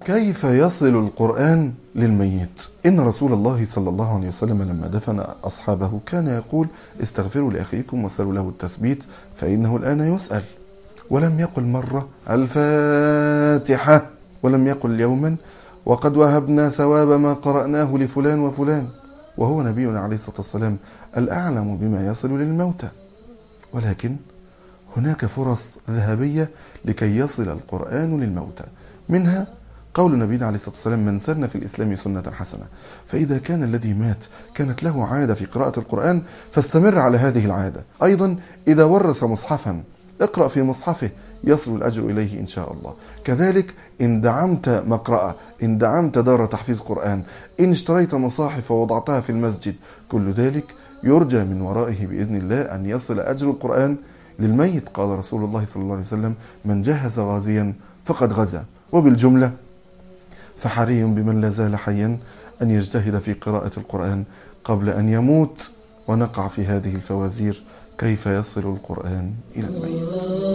كيف يصل القرآن للميت؟ إن رسول الله صلى الله عليه وسلم لما دفن أصحابه كان يقول: استغفروا لأخيكم وسلوا له التثبيت فإنه الآن يسأل. ولم يقل مرة الفاتحة، ولم يقل يوما وقد وهبنا ثواب ما قرأناه لفلان وفلان، وهو نبينا عليه الصلاة والسلام الأعلم بما يصل للموتى. ولكن هناك فرص ذهبية لكي يصل القرآن للموتى، منها قول نبينا عليه الصلاة والسلام: من سن في الإسلام سنة حسنة. فإذا كان الذي مات كانت له عادة في قراءة القرآن فاستمر على هذه العادة. أيضا إذا ورث مصحفا اقرأ في مصحفه يصل الأجر إليه إن شاء الله. كذلك إن دعمت مقرأة، إن دعمت دار تحفيظ قرآن، إن اشتريت مصاحف ووضعتها في المسجد، كل ذلك يرجى من ورائه بإذن الله أن يصل أجر القرآن للميت. قال رسول الله صلى الله عليه وسلم: من جهز غازيا فقد غزا. وبالجملة فحري بمن لا زال حيا أن يجتهد في قراءة القرآن قبل أن يموت، ونقع في هذه الفوازير: كيف يصل القرآن إلى الميت؟